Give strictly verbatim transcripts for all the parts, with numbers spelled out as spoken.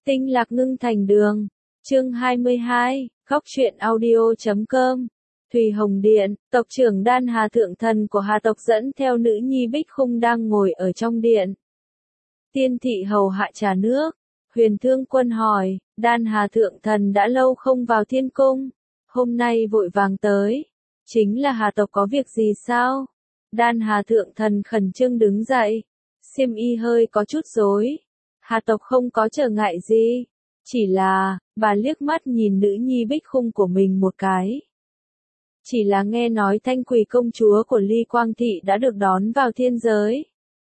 Tinh lạc ngưng thành đường. Chương hai mươi hai, góc truyện audio chấm com. Thùy Hồng Điện, tộc trưởng Đan Hà thượng thần của Hà tộc dẫn theo nữ nhi Bích Khung đang ngồi ở trong điện. Tiên thị hầu hạ trà nước. Huyền Thương Quân hỏi, Đan Hà thượng thần đã lâu không vào thiên cung, hôm nay vội vàng tới, chính là Hà tộc có việc gì sao? Đan Hà thượng thần khẩn trương đứng dậy, xiêm y hơi có chút rối. Hà tộc không có trở ngại gì, chỉ là, bà liếc mắt nhìn nữ nhi Bích Khung của mình một cái. Chỉ là nghe nói Thanh Quỳ công chúa của Ly Quang Thị đã được đón vào thiên giới.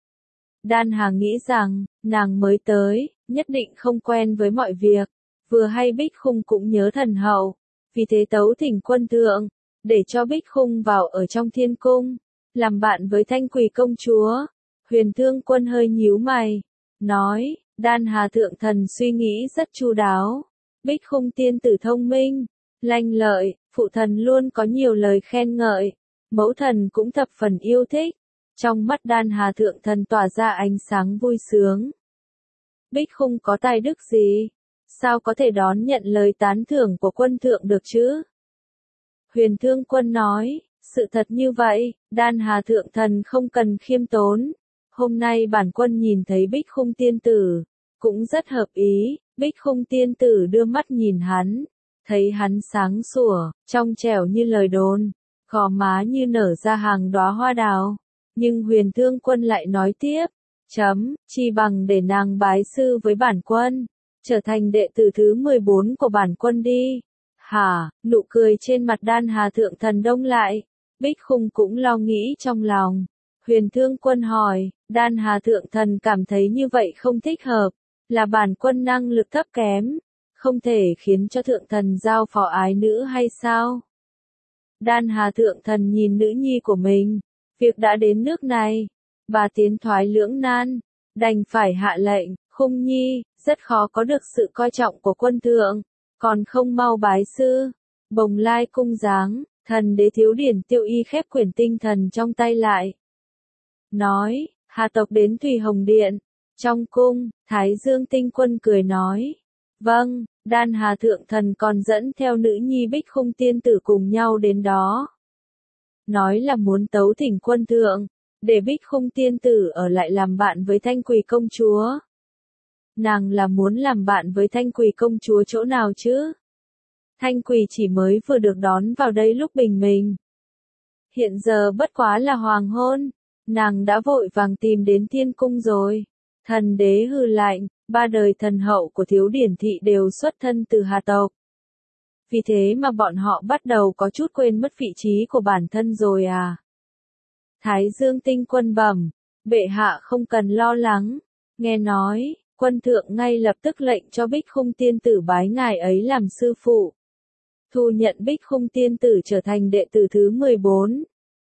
Đan Hà nghĩ rằng, nàng mới tới, nhất định không quen với mọi việc, vừa hay Bích Khung cũng nhớ thần hậu, vì thế tấu thỉnh quân thượng, để cho Bích Khung vào ở trong thiên cung, làm bạn với Thanh Quỳ công chúa. Huyền Thương Quân hơi nhíu mày, nói, Đan Hà thượng thần suy nghĩ rất chu đáo, Bích Khung tiên tử thông minh, lanh lợi, phụ thần luôn có nhiều lời khen ngợi, mẫu thần cũng thập phần yêu thích. Trong mắt Đan Hà thượng thần tỏa ra ánh sáng vui sướng. Bích Khung có tài đức gì? Sao có thể đón nhận lời tán thưởng của quân thượng được chứ? Huyền Thương Quân nói, sự thật như vậy, Đan Hà thượng thần không cần khiêm tốn. Hôm nay bản quân nhìn thấy Bích Khung tiên tử, cũng rất hợp ý. Bích Khung tiên tử đưa mắt nhìn hắn, thấy hắn sáng sủa, trong trẻo như lời đồn, gò má như nở ra hàng đóa hoa đào. Nhưng Huyền Thương Quân lại nói tiếp, chấm, chi bằng để nàng bái sư với bản quân, trở thành đệ tử thứ mười bốn của bản quân đi. Hả, nụ cười trên mặt Đan Hà thượng thần đông lại, Bích Khung cũng lo nghĩ trong lòng. Huyền Thương Quân hỏi, Đan Hà thượng thần cảm thấy như vậy không thích hợp, là bản quân năng lực thấp kém, không thể khiến cho thượng thần giao phó ái nữ hay sao? Đan Hà thượng thần nhìn nữ nhi của mình. Việc đã đến nước này, bà tiến thoái lưỡng nan, đành phải hạ lệnh, Khung nhi, rất khó có được sự coi trọng của quân thượng, còn không mau bái sư. Bồng Lai cung giáng, thần đế Thiếu Điển Tiêu Y khép quyển tinh thần trong tay lại. Nói, Hà tộc đến Thùy Hồng Điện. Trong cung, Thái Dương Tinh Quân cười nói, vâng, Đan Hà thượng thần còn dẫn theo nữ nhi Bích Khung tiên tử cùng nhau đến đó. Nói là muốn tấu thỉnh quân thượng, để Bích Khung tiên tử ở lại làm bạn với Thanh Quỳ công chúa. Nàng là muốn làm bạn với Thanh Quỳ công chúa chỗ nào chứ? Thanh Quỳ chỉ mới vừa được đón vào đây lúc bình minh. Hiện giờ bất quá là hoàng hôn, nàng đã vội vàng tìm đến thiên cung rồi. Thần đế hừ lạnh, ba đời thần hậu của Thiếu Điển Thị đều xuất thân từ Hà tộc. Vì thế mà bọn họ bắt đầu có chút quên mất vị trí của bản thân rồi à. Thái Dương Tinh Quân bẩm, bệ hạ không cần lo lắng, nghe nói, quân thượng ngay lập tức lệnh cho Bích Khung tiên tử bái ngài ấy làm sư phụ. Thu nhận Bích Khung tiên tử trở thành đệ tử thứ mười bốn.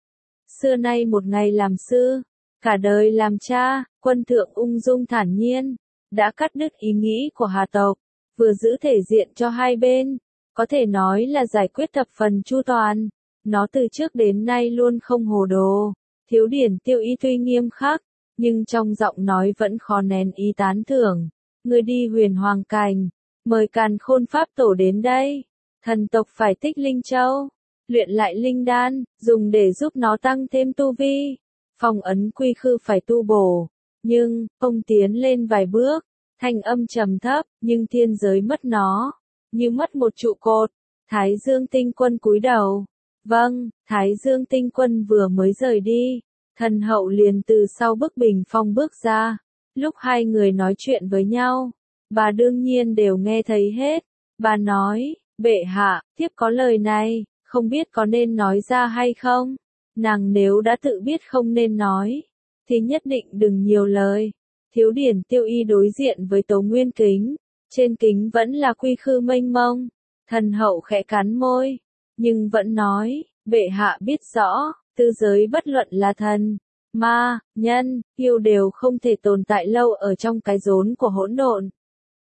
Xưa nay một ngày làm sư, cả đời làm cha, quân thượng ung dung thản nhiên, đã cắt đứt ý nghĩ của Hà tộc, vừa giữ thể diện cho hai bên. Có thể nói là giải quyết thập phần chu toàn, nó từ trước đến nay luôn không hồ đồ. Thiếu Điển Tiêu Y tuy nghiêm khắc, nhưng trong giọng nói vẫn khó nén ý tán thưởng. Người đi Huyền Hoàng Cảnh, mời Càn Khôn Pháp Tổ đến đây. Thần tộc phải tích Linh Châu, luyện lại Linh Đan, dùng để giúp nó tăng thêm tu vi. Phong ấn quy khư phải tu bổ. Nhưng, ông tiến lên vài bước, thanh âm trầm thấp, nhưng thiên giới mất nó. Như mất một trụ cột. Thái Dương Tinh Quân cúi đầu. Vâng, Thái Dương Tinh Quân vừa mới rời đi, thần hậu liền từ sau bức bình phong bước ra. Lúc hai người nói chuyện với nhau, bà đương nhiên đều nghe thấy hết. Bà nói, bệ hạ, thiếp có lời này, không biết có nên nói ra hay không? Nàng nếu đã tự biết không nên nói, thì nhất định đừng nhiều lời. Thiếu Điển Tiêu Y đối diện với Tố Nguyên Kính. Trên kính vẫn là quy khư mênh mông, thần hậu khẽ cắn môi, nhưng vẫn nói, bệ hạ biết rõ, tư giới bất luận là thần, ma, nhân, yêu đều không thể tồn tại lâu ở trong cái rốn của hỗn độn.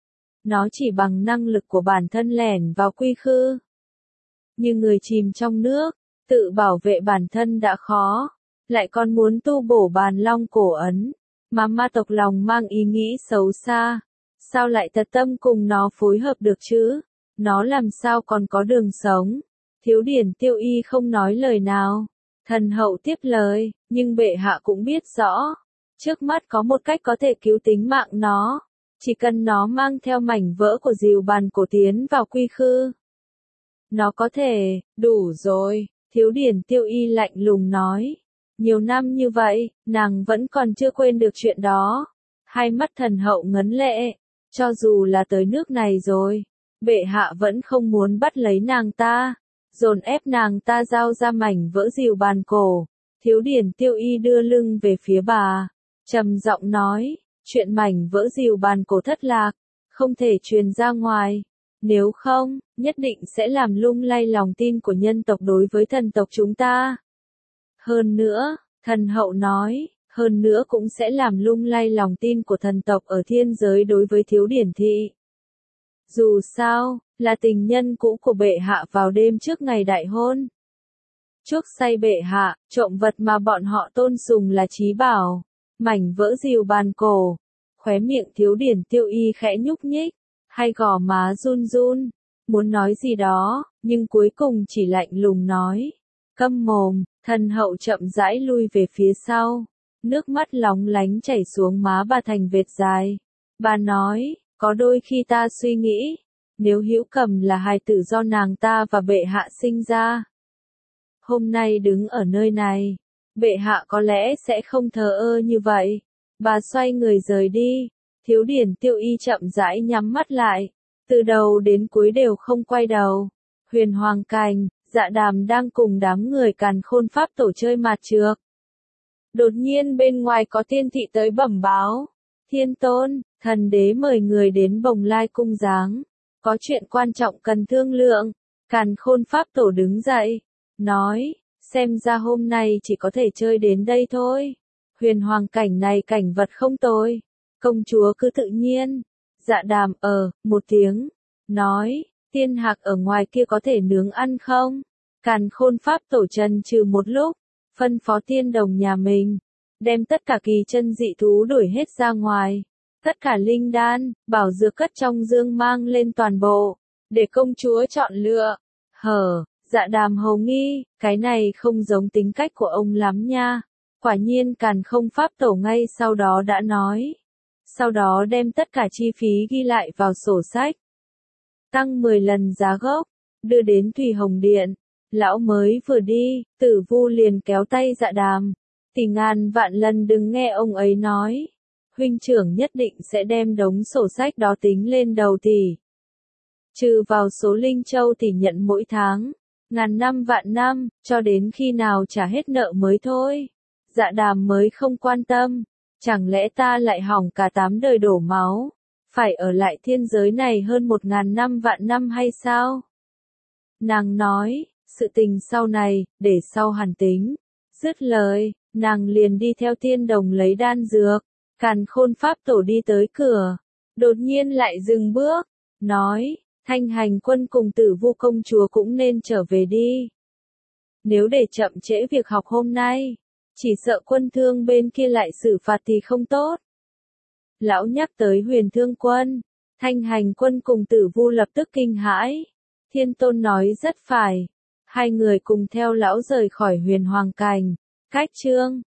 Nó chỉ bằng năng lực của bản thân lẻn vào quy khư. Như người chìm trong nước, tự bảo vệ bản thân đã khó, lại còn muốn tu bổ bàn long cổ ấn, mà ma tộc lòng mang ý nghĩ xấu xa. sao lại thật tâm cùng nó phối hợp được chứ? Nó làm sao còn có đường sống? Thiếu điển tiêu y không nói lời nào. Thần hậu tiếp lời, nhưng bệ hạ cũng biết rõ. Trước mắt có một cách có thể cứu tính mạng nó. Chỉ cần nó mang theo mảnh vỡ của dìu bàn cổ tiến vào quy khư. Nó có thể, đủ rồi, thiếu điển tiêu y lạnh lùng nói. Nhiều năm như vậy, nàng vẫn còn chưa quên được chuyện đó. Hai mắt thần hậu ngấn lệ, cho dù là tới nước này rồi, bệ hạ vẫn không muốn bắt lấy nàng ta, dồn ép nàng ta giao ra mảnh vỡ dìu bàn cổ. Thiếu điển tiêu y đưa lưng về phía bà, trầm giọng nói, chuyện mảnh vỡ dìu bàn cổ thất lạc, không thể truyền ra ngoài. Nếu không, nhất định sẽ làm lung lay lòng tin của nhân tộc đối với thần tộc chúng ta. Hơn nữa, thần hậu nói, hơn nữa cũng sẽ làm lung lay lòng tin của thần tộc ở thiên giới đối với thiếu điển thị. Dù sao, là tình nhân cũ của bệ hạ vào đêm trước ngày đại hôn. Chuốc say bệ hạ, trộm vật mà bọn họ tôn sùng là trí bảo, mảnh vỡ dìu bàn cổ. Khóe miệng thiếu điển tiêu y khẽ nhúc nhích, hai gò má run run, muốn nói gì đó, nhưng cuối cùng chỉ lạnh lùng nói. Câm mồm, thần hậu chậm rãi lui về phía sau, nước mắt lóng lánh chảy xuống má bà thành vệt dài. Bà nói, có đôi khi ta suy nghĩ, nếu Hữu Cầm là hài tử do nàng ta và bệ hạ sinh ra, hôm nay đứng ở nơi này, bệ hạ có lẽ sẽ không thờ ơ như vậy. Bà xoay người rời đi, thiếu điển tiêu y chậm rãi nhắm mắt lại, từ đầu đến cuối đều không quay đầu. Huyền Hoàng Cành, Dạ Đàm đang cùng đám người Càn Khôn Pháp Tổ chơi mạt trược. Đột nhiên bên ngoài có tiên thị tới bẩm báo. Thiên Tôn, thần đế mời người đến Bồng Lai cung giáng. Có chuyện quan trọng cần thương lượng. Càn Khôn Pháp Tổ đứng dậy, nói, xem ra hôm nay chỉ có thể chơi đến đây thôi. Huyền Hoàng Cảnh này cảnh vật không tồi. Công chúa cứ tự nhiên. Dạ Đàm ờ, một tiếng, nói, tiên hạc ở ngoài kia có thể nướng ăn không? Càn Khôn Pháp Tổ trần trừ một lúc, phân phó tiên đồng nhà mình, đem tất cả kỳ chân dị thú đuổi hết ra ngoài. Tất cả linh đan, bảo dược cất trong dương mang lên toàn bộ, để công chúa chọn lựa. Hở, Dạ Đàm hầu nghi, cái này không giống tính cách của ông lắm nha. Quả nhiên Càn Khôn Pháp Tổ ngay sau đó đã nói. Sau đó đem tất cả chi phí ghi lại vào sổ sách. Tăng mười lần giá gốc, đưa đến Thủy Hồng Điện. Lão mới vừa đi, Tử Vu liền kéo tay Dạ Đàm. Tỷ ngàn vạn lần đừng nghe ông ấy nói. Huynh trưởng nhất định sẽ đem đống sổ sách đó tính lên đầu tỷ. Trừ vào số linh châu tỷ nhận mỗi tháng. Ngàn năm vạn năm, cho đến khi nào trả hết nợ mới thôi. Dạ Đàm mới không quan tâm. Chẳng lẽ ta lại hỏng cả tám đời đổ máu, phải ở lại thiên giới này hơn một ngàn năm vạn năm hay sao? Nàng nói, sự tình sau này, để sau hàn tính. Dứt lời, nàng liền đi theo tiên đồng lấy đan dược. Càn Khôn Pháp Tổ đi tới cửa, đột nhiên lại dừng bước, nói, Thanh Hành Quân cùng Tử Vu công chúa cũng nên trở về đi. Nếu để chậm trễ việc học hôm nay, chỉ sợ quân thương bên kia lại xử phạt thì không tốt. Lão nhắc tới Huyền Thương Quân, Thanh Hành Quân cùng Tử Vu lập tức kinh hãi. Thiên Tôn nói rất phải. Hai người cùng theo lão rời khỏi Huyền Hoàng Cảnh. Cách chương